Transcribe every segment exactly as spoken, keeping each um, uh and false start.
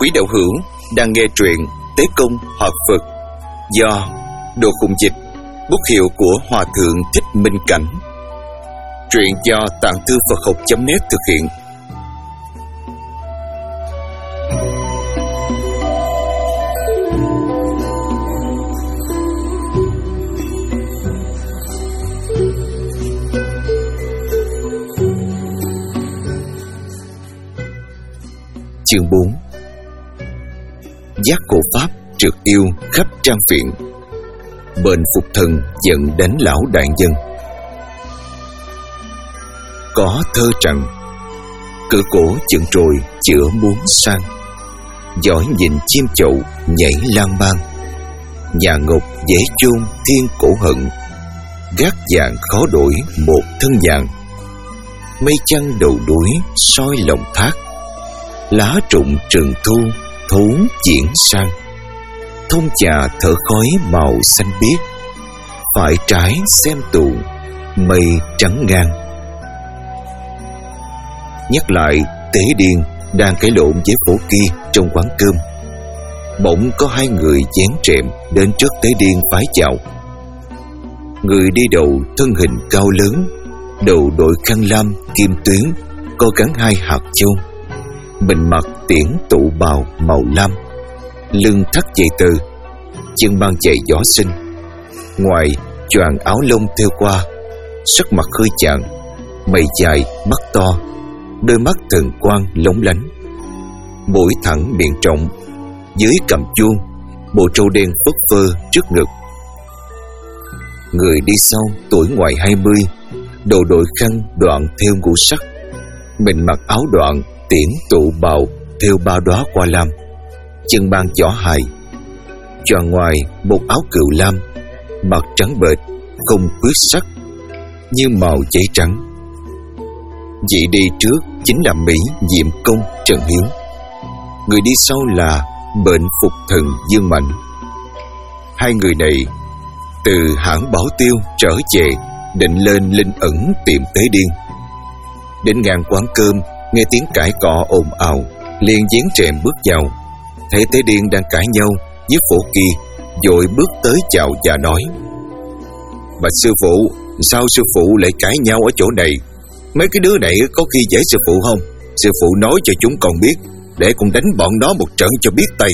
Quý đạo hữu đang nghe truyện Tế Công Hợp Phật do Đồ Khùng Dịch, bút hiệu của Hòa Thượng Thích Minh Cảnh. Truyện do Tạng Thư Phật Học chấm net thực hiện. Chương bốn. Giác cổ pháp trượt yêu khắp trang viện, bền phục thần giận đánh lão đại dân. Có thơ rằng: cửa cổ chận trồi chữa muốn sang, giỏi nhìn chim chậu nhảy lang bang. Nhà ngục dễ chôn thiên cổ hận, gác vàng khó đổi một thân vàng. Mây chăng đầu đuối soi lòng thác, lá rụng rừng thu thú chuyển sang. Thông trà thở khói màu xanh biếc, phải trái xem tụ mây trắng ngang. Nhắc lại Tế Điên đang cãi lộn với Phổ Kỳ trong quán cơm. Bỗng có hai người dán trệm đến trước Tế Điên vái chào. Người đi đầu thân hình cao lớn, đầu đội khăn lam kim tuyến, có gắn hai hạt châu. Mình mặc tiễn tụ bào màu lam, lưng thắt dây tơ, chân mang giày gió xinh. Ngoài choàng áo lông thêu qua, sắc mặt hơi chạng, mày dài mắt to, đôi mắt thần quang lóng lánh. Mũi thẳng miệng rộng, dưới cằm chuông, bộ trâu đen phất phơ trước ngực. Người đi sau tuổi ngoài hai mươi, đầu đội khăn đoạn thêu ngũ sắc, mình mặc áo đoạn tiễn tụ bào thêu ba đóa hoa lam, chân mang giỏ hài. Choàng ngoài một áo cừu lam, mặt trắng bệch không khuyết sắc, như màu giấy trắng. Vị đi trước chính là Mỹ Diệm Công Trần Hiếu. Người đi sau là Bệnh Phục Thần Dương Mạnh. Hai người này từ hãng Bảo Tiêu trở về, định lên Linh Ẩn tìm Tế Điên. Đến ngang quán cơm, nghe tiếng cãi cọ ồn ào, liền dán trệm bước vào. Thấy Tế Điên đang cãi nhau với Phổ Kỳ, vội bước tới chào và nói: Bạch sư phụ, sao sư phụ lại cãi nhau ở chỗ này? Mấy cái đứa này có khi dễ sư phụ không? Sư phụ nói cho chúng con biết, để con đánh bọn nó một trận cho biết tay.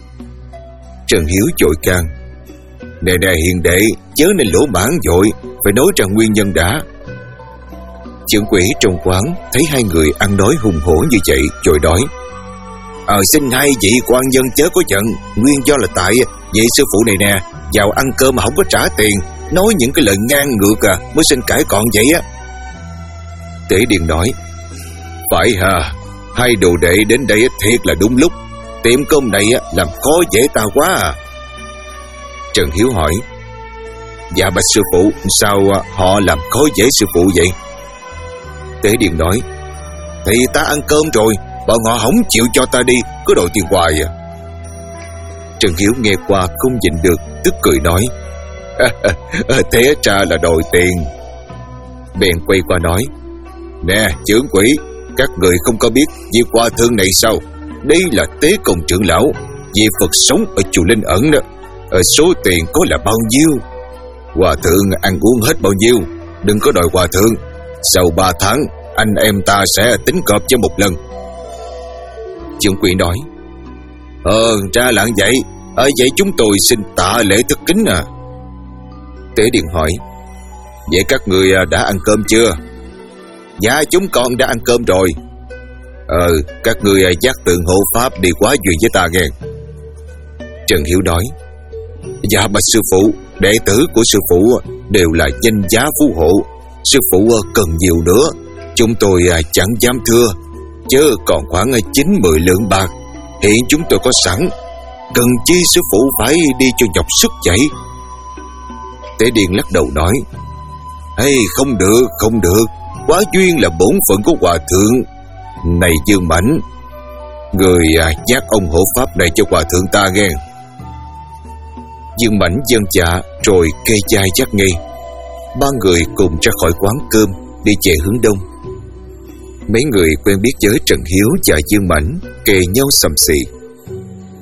Trần Hiếu vội can: Nè nè hiền đệ, chớ nên lỗ mãn vội, phải nói ra nguyên nhân đã. Trưởng quỹ trong quán thấy hai người ăn nói hùng hổ như vậy, vội nói: Ờ xin hai vị quan nhân chớ có giận, nguyên do là tại vị sư phụ này nè, vào ăn cơm mà không có trả tiền, nói những cái lời ngang ngược à, mới xin cãi cọn vậy á. Tế Điền nói: Phải hà, hai đồ đệ đến đây thiệt là đúng lúc, tiệm cơm này làm khó dễ ta quá à. Trần Hiếu hỏi: Dạ bạch sư phụ, sao họ làm khó dễ sư phụ vậy? Tế Điền nói: Thì ta ăn cơm rồi, bọn họ không chịu cho ta đi, cứ đòi tiền hoài à. Trần Hiếu nghe qua không nhịn được, tức cười nói: Thế ra là đòi tiền. Bèn quay qua nói: Nè trưởng quỹ, các người không có biết vị hòa thượng này sao? Đây là Tế Công trưởng lão, vị Phật sống ở chùa Linh Ẩn đó. Ở số tiền có là bao nhiêu? Hòa thượng ăn uống hết bao nhiêu? Đừng có đòi hòa thượng. Sau ba tháng, anh em ta sẽ tính cọp cho một lần. Trưởng quỹ nói: Ờ ra là vậy. Ở vậy chúng tôi xin tạ lễ thức kính à. Tế Điện hỏi: Vậy các người đã ăn cơm chưa? Dạ chúng con đã ăn cơm rồi. Ờ các người giác tượng hộ pháp đi quá duyên với ta nghe. Trần Hiếu nói: Dạ bạch sư phụ, đệ tử của sư phụ đều là danh giá phú hộ. Sư phụ cần nhiều nữa, chúng tôi chẳng dám thưa, chớ còn khoảng chín mười lượng bạc. Hiện chúng tôi có sẵn, cần chi sư phụ phải đi cho nhọc sức vậy? Tế Điền lắc đầu nói: Hey, không được, không được, quá duyên là bổn phận của hòa thượng. Này Dương Mãnh, người giác ông hộ pháp này cho hòa thượng ta nghe. Dương Mãnh vâng dạ rồi kê chai giác nghi. Ba người cùng ra khỏi quán cơm, đi về hướng đông. Mấy người quen biết với Trần Hiếu và Dương Mãnh kề nhau sầm xì.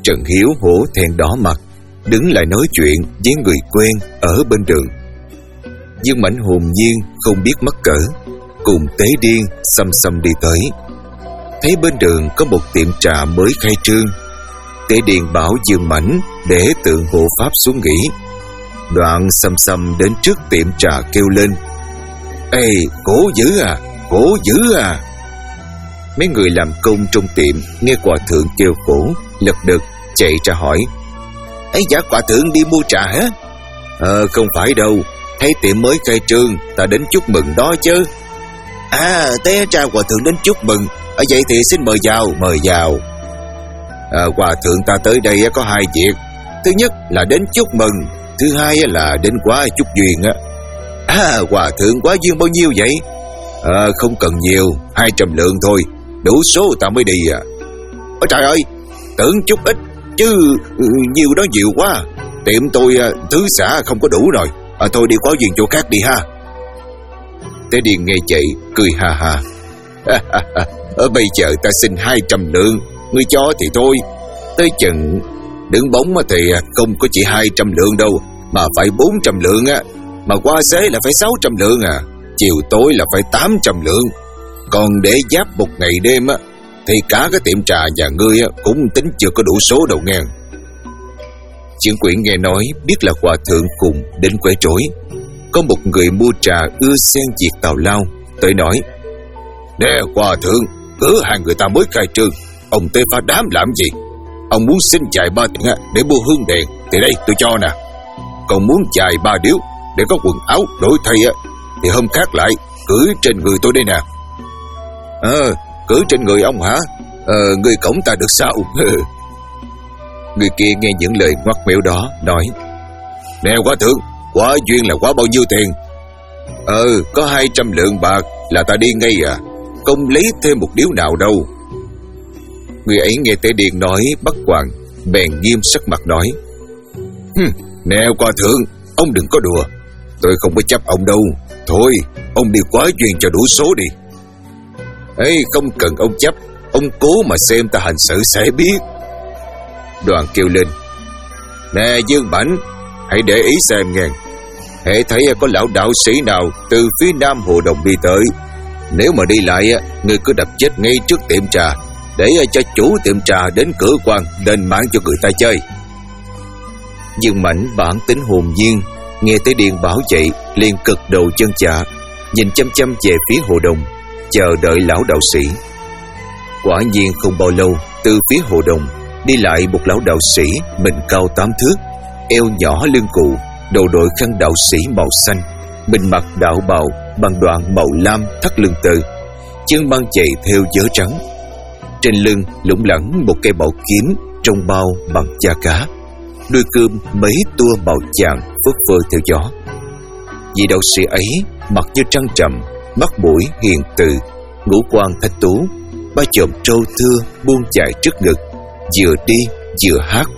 Trần Hiếu hổ thẹn đỏ mặt, đứng lại nói chuyện với người quen ở bên đường. Dương Mãnh hồn nhiên không biết mắc cỡ, cùng Tế Điên xăm xăm đi tới. Thấy bên đường có một tiệm trà mới khai trương, Tế Điên bảo Dương Mãnh để tượng hộ pháp xuống nghỉ. Đoạn xăm xăm đến trước tiệm trà kêu lên: "Ê, cổ dữ à, cổ dữ à!" Mấy người làm công trong tiệm nghe hòa thượng kêu khổ, lật đật chạy ra hỏi: "Ấy dạ, hòa thượng đi mua trà hả?" "Ờ, không phải đâu, thấy tiệm mới khai trương, ta đến chúc mừng đó chứ." "À, té ra hòa thượng đến chúc mừng, ở vậy thì xin mời vào, mời vào." À, hòa thượng ta tới đây có hai việc. Thứ nhất là đến chúc mừng, thứ hai là đến quá chút duyên á. "À, hòa thượng quá duyên bao nhiêu vậy?" À, "Không cần nhiều, hai trăm lượng thôi, đủ số ta mới đi à." "Ôi trời ơi, tưởng chút ít chứ nhiều đó nhiều quá. Tiệm tôi thứ xã không có đủ rồi. À, thôi đi quá duyên chỗ khác đi ha." Tế Điền nghe vậy cười ha ha. "Ở bây giờ ta xin hai trăm lượng, ngươi cho thì thôi. Tới chừng đứng bóng thì không có chỉ hai trăm lượng đâu, mà phải bốn trăm lượng á. Mà qua xế là phải sáu trăm lượng à. Chiều tối là phải tám trăm lượng. Còn để giáp một ngày đêm á, thì cả cái tiệm trà nhà ngươi á cũng tính chưa có đủ số đâu nghe." Trưởng quỹ nghe nói biết là hòa thượng cùng đến quấy rối. Có một người mua trà ưa xen việc tào lao, tới nói: "Nè hòa thượng, cửa hàng người ta mới khai trương, ông tới phá đám làm gì? Ông muốn xin chài ba tiền để mua hương đèn thì đây tôi cho nè. Còn muốn chài ba điếu để có quần áo đổi thay á, thì hôm khác lại cưỡi trên người tôi đây nè." "Ờ, cưỡi trên người ông hả? Ờ, người cổng ta được sao?" Người kia nghe những lời ngoắt mẻo đó nói: "Nè hòa thượng, quá duyên là quá bao nhiêu tiền?" "Ờ, có hai trăm lượng bạc là ta đi ngay à, không lấy thêm một điếu nào đâu." Người ấy nghe Tế Điền nói bắt quàng, bèn nghiêm sắc mặt nói: "Hừm, nè hòa thượng, ông đừng có đùa, tôi không có chấp ông đâu. Thôi, ông đi quá duyên cho đủ số đi." "Ê, không cần ông chấp, ông cố mà xem ta hành xử sẽ biết." Đoàn kêu lên: "Nè Dương Mãnh, hãy để ý xem nghe. Hễ thấy có lão đạo sĩ nào từ phía nam Hồ Đồng đi tới, nếu mà đi lại, ngươi cứ đập chết ngay trước tiệm trà, để cho chủ tiệm trà đến cửa quan đền mạng cho người ta chơi." Dương Mãnh bản tính hồn nhiên, nghe Tế Điền bảo vậy liền cực đầu chân chạ, nhìn chăm chăm về phía Hồ Đồng, chờ đợi lão đạo sĩ. Quả nhiên không bao lâu, từ phía Hồ Đồng đi lại một lão đạo sĩ, mình cao tám thước, eo nhỏ lưng cụ, đầu đội khăn đạo sĩ màu xanh, mình mặc đạo bào bằng đoạn màu lam thắt lưng tơ, chân mang giày theo vớ trắng. Trên lưng lủng lẳng một cây bảo kiếm trong bao bằng da cá, đuôi cơm mấy tua màu vàng phất phơ theo gió. Vị đạo sĩ ấy mặt như trăng trầm, mắt mũi hiền từ, ngũ quan thanh tú, ba chòm trâu thưa buông dài trước ngực, vừa đi vừa hát: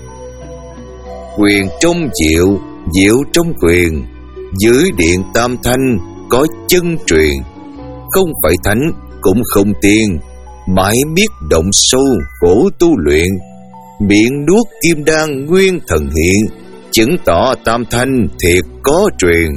"Quyền trong diệu, diệu trong quyền, dưới điện tam thanh có chân truyền. Không phải thánh cũng không tiên, mãi biết động sâu khổ tu luyện. Miệng nuốt kim đan nguyên thần hiện, chứng tỏ tam thanh thiệt có truyền."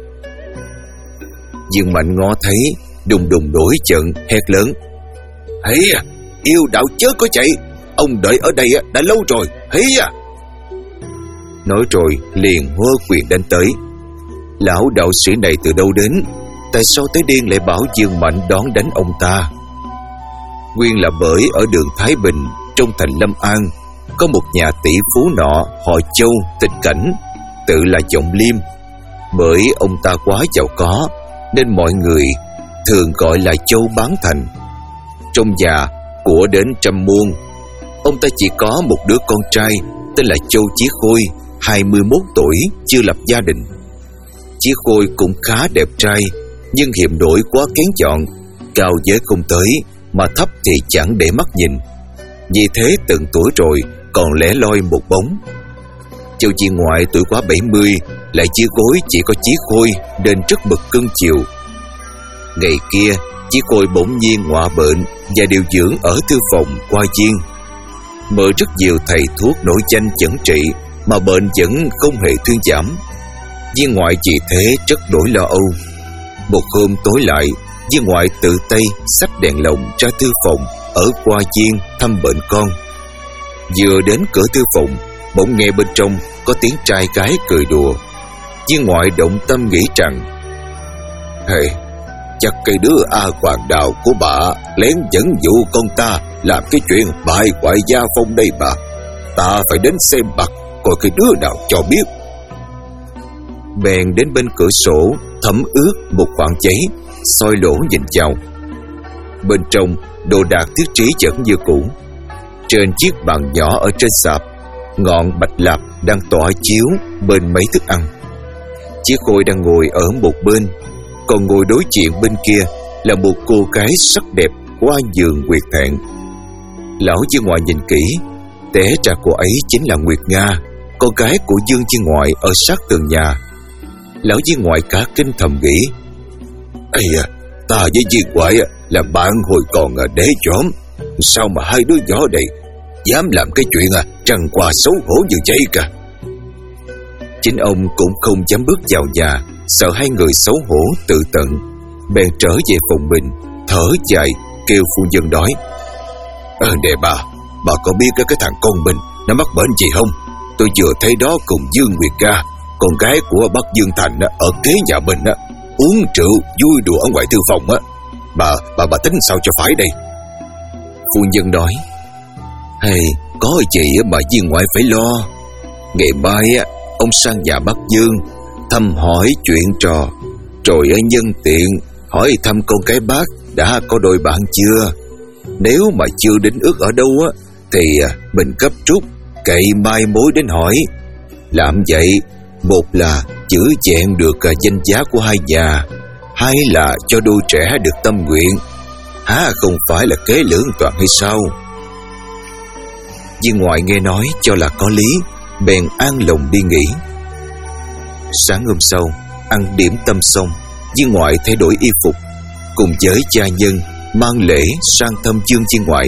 Dương Mạnh ngó thấy, đùng đùng nổi giận hét lớn: "Hí à, yêu đạo chớ có chạy, ông đợi ở đây đã lâu rồi, hí à!" Nói rồi liền hô quyền đánh tới. Lão đạo sĩ này từ đâu đến? Tại sao Tế Điên lại bảo Dương Mạnh đón đánh ông ta? Nguyên là bởi ở đường Thái Bình, trong thành Lâm An, có một nhà tỷ phú nọ họ Châu Tịch Cảnh, tự là giọng Liêm. Bởi ông ta quá giàu có nên mọi người thường gọi là Châu Bán Thành. Trong nhà của đến trăm muôn, ông ta chỉ có một đứa con trai tên là Châu Chí Khôi, hai mươi mốt tuổi, chưa lập gia đình. Chí Khôi cũng khá đẹp trai, nhưng hiểm đổi quá kén chọn, cao giới không tới, mà thấp thì chẳng để mắt nhìn. Vì thế từng tuổi rồi còn lẻ loi một bóng. Châu Chí ngoại tuổi quá bảy mươi, lại Chí Khôi chỉ có Chí Khôi nên rất bực cưng chiều. Ngày kia Chí Khôi bỗng nhiên ngọa bệnh và điều dưỡng ở thư phòng qua viên. Mời rất nhiều thầy thuốc nổi danh chẩn trị mà bệnh vẫn không hề thuyên giảm. Viên ngoại vì thế rất nỗi lo âu. Một hôm tối lại, viên ngoại tự tay xách đèn lồng ra thư phòng ở Hoa Viên thăm bệnh con. Vừa đến cửa thư phòng, bỗng nghe bên trong có tiếng trai gái cười đùa. Viên ngoại động tâm nghĩ rằng, hey, chắc cái đứa A Hoàng Đào của bà lén dẫn dụ con ta làm cái chuyện bại hoại gia phong đây bà. Ta phải đến xem mặt coi cái đứa nào cho biết. Bèn đến bên cửa sổ thấm ướt một khoảng giấy, soi lỗ nhìn vào. Bên trong đồ đạc thiết trí vẫn như cũ. Trên chiếc bàn nhỏ ở trên sạp, ngọn bạch lạp đang tỏa chiếu bên mấy thức ăn. Chiếc Khôi đang ngồi ở một bên, còn ngồi đối diện bên kia là một cô gái sắc đẹp qua giường Nguyệt Thẹn. Lão Viên Ngoại nhìn kỹ, té ra cô ấy chính là Nguyệt Nga, con gái của Dương Viên Ngoại ở sát tường nhà. Lão Viên Ngoại cả kinh thầm nghĩ, ây à, ta với Viên Ngoại là bạn hồi còn đế chóm, sao mà hai đứa nhỏ đây dám làm cái chuyện à trăng qua xấu hổ như vậy cả. Chính ông cũng không dám bước vào nhà, sợ hai người xấu hổ tự tận, bèn trở về phòng mình, thở dài kêu phu nhân nói, Ờ nè bà, bà có biết cái thằng con mình nó mắc bệnh gì không? Tôi vừa thấy đó cùng Dương Nguyệt Ca, con gái của bác Dương Thành ở kế nhà mình á, uống rượu vui đùa ở ngoài thư phòng á. Bà, bà, bà tính sao cho phải đây? Phu nhân nói, hay có gì mà Viên Ngoại phải lo. Ngày mai á, ông sang nhà bác Dương thăm hỏi chuyện trò, rồi ở nhân tiện hỏi thăm con cái bác đã có đôi bạn chưa. Nếu mà chưa đến ước ở đâu á, thì mình gấp rút cậy mai mối đến hỏi. Làm vậy, một là giữ chẹn được danh giá của hai nhà, hai là cho đôi trẻ được tâm nguyện. Há không phải là kế lưỡng toàn hay sao? Viên Ngoại nghe nói cho là có lý, bèn an lòng đi nghỉ. Sáng hôm sau, ăn điểm tâm xong, Viên Ngoại thay đổi y phục, cùng với gia nhân mang lễ sang thăm Dương Viên Ngoại.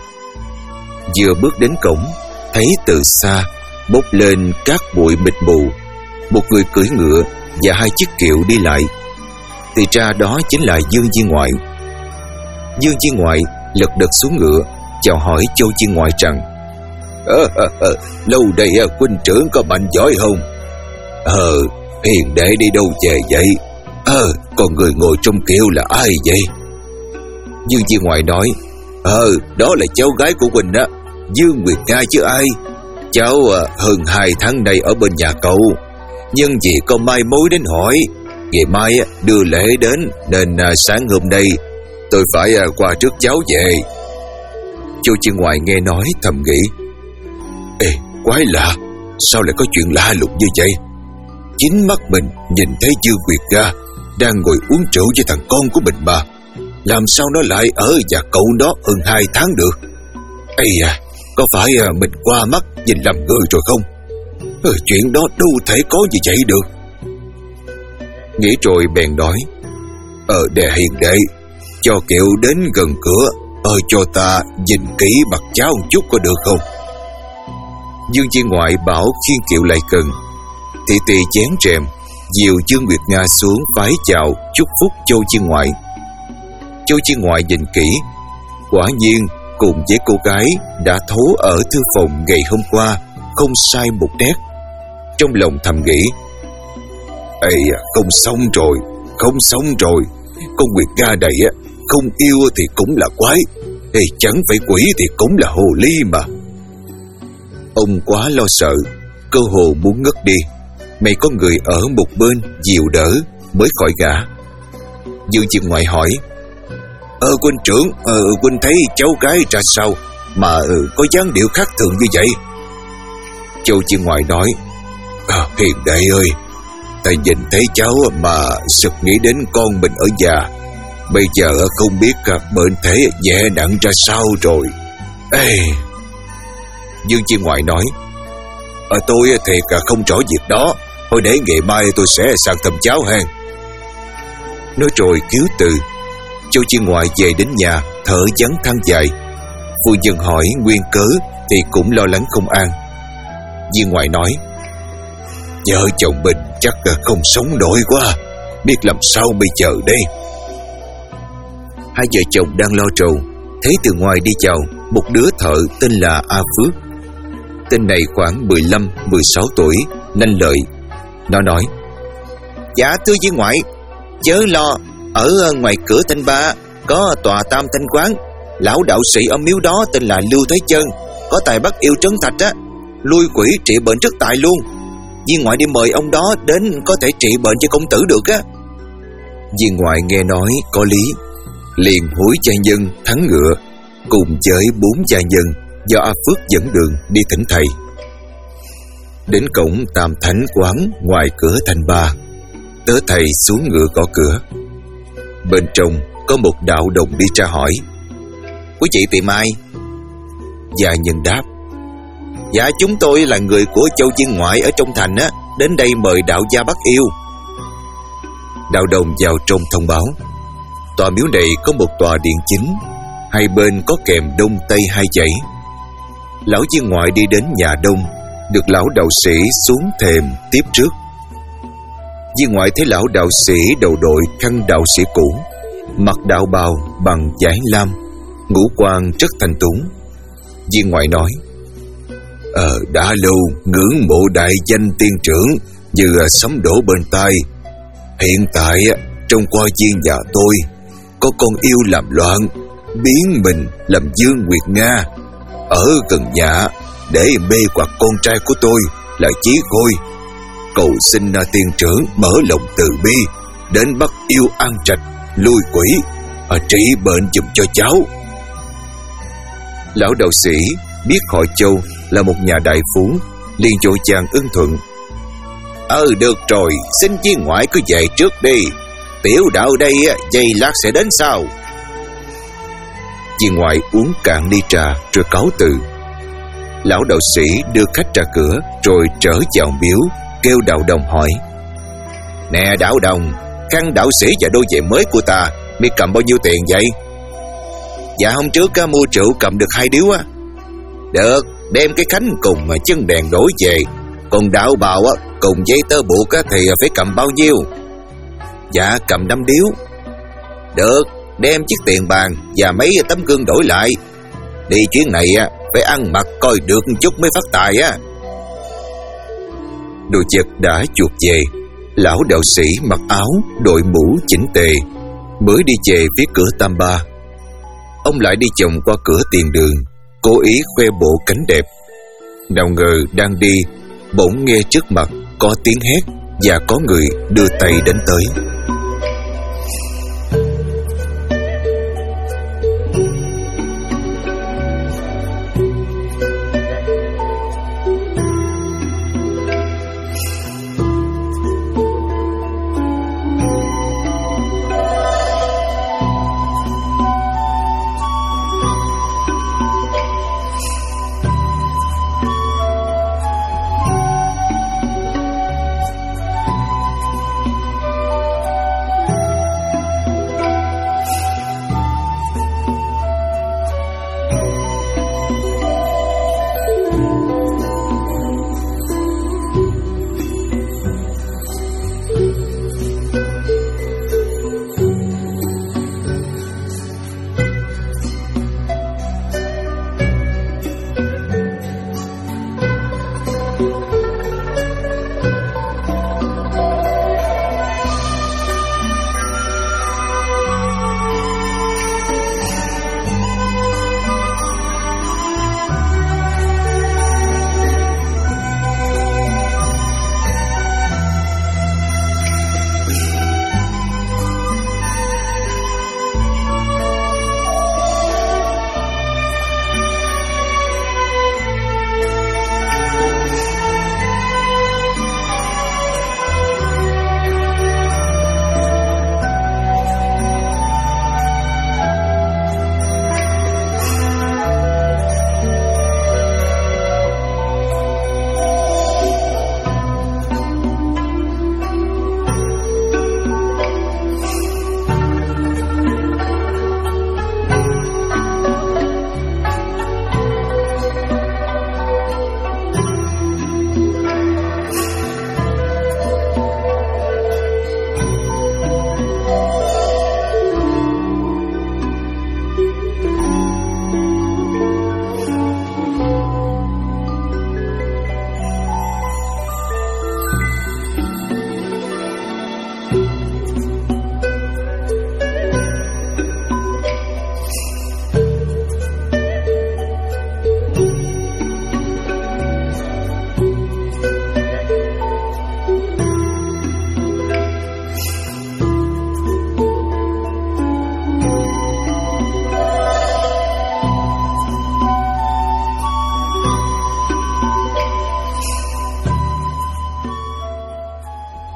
Vừa bước đến cổng, thấy từ xa bốc lên các bụi mịt mù, một người cưỡi ngựa và hai chiếc kiệu đi lại. Thì ra đó chính là Dương Viên Ngoại. Dương Viên Ngoại lật đật xuống ngựa, chào hỏi Châu Viên Ngoại rằng, ờ, ờ, ờ, lâu đây huynh trưởng có mạnh giỏi không? Ờ, hiền đệ đi đâu về vậy? Ờ, còn người ngồi trong kiệu là ai vậy? Dương Viên Ngoại nói, Ờ, đó là cháu gái của huynh á, Dương Nguyệt Nga chứ ai. Cháu à, hơn hai tháng nay ở bên nhà cậu, nhưng vì có mai mối đến hỏi, ngày mai à, đưa lễ đến, nên à, sáng hôm nay tôi phải à, qua trước cháu về. Châu Viên Ngoại nghe nói thầm nghĩ, ê, quái lạ, sao lại có chuyện lạ lùng như vậy? Chính mắt mình nhìn thấy Dương Nguyệt Nga đang ngồi uống rượu với thằng con của mình mà, làm sao nó lại ở nhà cậu đó hơn hai tháng được? Ây à, có phải à, mình qua mắt nhìn lầm người rồi không? Ừ, chuyện đó đâu thể có như vậy được. Nghĩ rồi bèn nói, Ờ đệ hiền đệ, cho kiệu đến gần cửa, Ờ cho ta nhìn kỹ mặt cháu một chút có được không? Dương Viên Ngoại bảo khiêng kiệu lại gần. Thị tỳ chén rèm, dìu Dương Nguyệt Nga xuống vái chào chúc phúc Châu Viên Ngoại. Châu Viên Ngoại nhìn kỹ, quả nhiên cùng với cô gái đã thấu ở thư phòng ngày hôm qua không sai một nét. Trong lòng thầm nghĩ, ây, không xong rồi, không xong rồi. Con Nguyệt Nga này á, không yêu thì cũng là quái, ê, chẳng phải quỷ thì cũng là hồ ly mà. Ông quá lo sợ, cơ hồ muốn ngất đi. Mày có người ở một bên dìu đỡ mới khỏi gã. Dương Viên Ngoại hỏi, Ờ huynh trưởng, ờ huynh thấy cháu gái ra sao mà ừ, có dáng điệu khác thường như vậy? Châu Viên Ngoại nói, à, hiền đệ ơi, ta nhìn thấy cháu mà sực nghĩ đến con mình ở nhà. Bây giờ không biết bệnh thể nhẹ nặng ra sao rồi. Ê. Dương Viên Ngoại nói, à, tôi thì không rõ việc đó, thôi để ngày mai tôi sẽ sang thăm cháu hen. Nói rồi cứu từ. Châu Viên Ngoại về đến nhà thở vắng than dài. Phu nhân hỏi nguyên cớ, thì cũng lo lắng không an. Viên ngoại nói: Vợ chồng mình chắc không sống nổi quá, biết làm sao bây giờ đây. Hai vợ chồng đang lo trầu, thấy từ ngoài đi vào một đứa thợ tên là A Phước. Tên này khoảng mười lăm mười sáu tuổi, lanh lợi. Nó nói: Dạ thưa viên ngoại, chớ lo, ở ngoài cửa Thanh Ba có tòa Tam Thanh Quán. Lão đạo sĩ ở miếu đó tên là Lưu Thế Chân, có tài bắt yêu trấn thạch á, lui quỷ trị bệnh rất tài luôn. Viên ngoại đi mời ông đó đến có thể trị bệnh cho công tử được á. Viên ngoại nghe nói có lý, liền hối gia nhân thắng ngựa cùng với bốn gia nhân do A Phước dẫn đường đi thỉnh thầy. Đến cổng Tam Thánh Quán ngoài cửa Thanh Ba, tớ thầy xuống ngựa gõ cửa. Bên trong có một đạo đồng đi ra hỏi: Quý vị tìm ai? Gia nhân đáp: Dạ chúng tôi là người của Châu Viên ngoại ở trong thành á, đến đây mời đạo gia bắt yêu. Đạo đồng vào trong thông báo: Tòa miếu này có một tòa điện chính, hai bên có kèm đông tây hai dãy. Lão Viên ngoại đi đến nhà đông, được lão đạo sĩ xuống thềm tiếp trước. Viên ngoại thấy lão đạo sĩ đầu đội khăn đạo sĩ cũ, mặc đạo bào bằng vải lam, ngũ quan rất thanh tú. Viên ngoại nói: Ờ, đã lâu ngưỡng mộ đại danh tiên trưởng như sấm đổ bên tai. Hiện tại trong qua viên nhà tôi có con yêu làm loạn, biến mình làm Dương Nguyệt Nga ở gần nhà để mê hoặc con trai của tôi là Chí Khôi. Cầu xin tiên trưởng mở lòng từ bi đến bắt yêu An Trạch, lui quỷ, à, trị bệnh giùm cho cháu. Lão đạo sĩ biết họ Châu là một nhà đại phú, liền vội vàng ưng thuận: Ờ được rồi, xin viên ngoại cứ về trước đi, tiểu đạo đây giây lát sẽ đến sau. Viên ngoại uống cạn ly trà rồi cáo từ. Lão đạo sĩ đưa khách ra cửa rồi trở vào miếu, kêu đạo đồng hỏi: Nè đạo đồng, khăn đạo sĩ và đôi giày mới của ta mi cầm bao nhiêu tiền vậy? Dạ hôm trước á, mua rượu cầm được hai điếu á. Được, đem cái khánh cùng mà chân đèn đổi về. Còn đạo bào á, cùng dây tơ buộc á, thì phải cầm bao nhiêu? Dạ cầm năm điếu. Được, đem chiếc tiền bàn và mấy tấm gương đổi lại. Đi chuyến này á, phải ăn mặc coi được chút mới phát tài á. Đồ vật đã chuột về. Lão đạo sĩ mặc áo đội mũ chỉnh tề, mới đi về phía cửa Tam Ba. Ông lại đi vòng qua cửa tiền đường, cố ý khoe bộ cánh đẹp. Nào ngờ đang đi, bỗng nghe trước mặt có tiếng hét và có người đưa tay đến tới.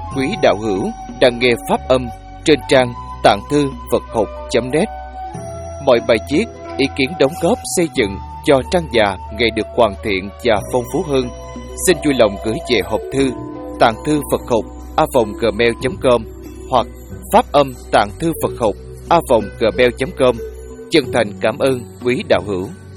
quý đạo hữu đang nghe pháp âm trên trang tạng thư Phật học chấm net. Mọi bài viết, ý kiến đóng góp xây dựng cho trang già ngày được hoàn thiện và phong phú hơn, xin vui lòng gửi về hộp thư tạng thư Phật học a vòng gmail chấm com hoặc pháp âm tạng thư Phật học a vòng gmail chấm com. Chân thành cảm ơn quý đạo hữu.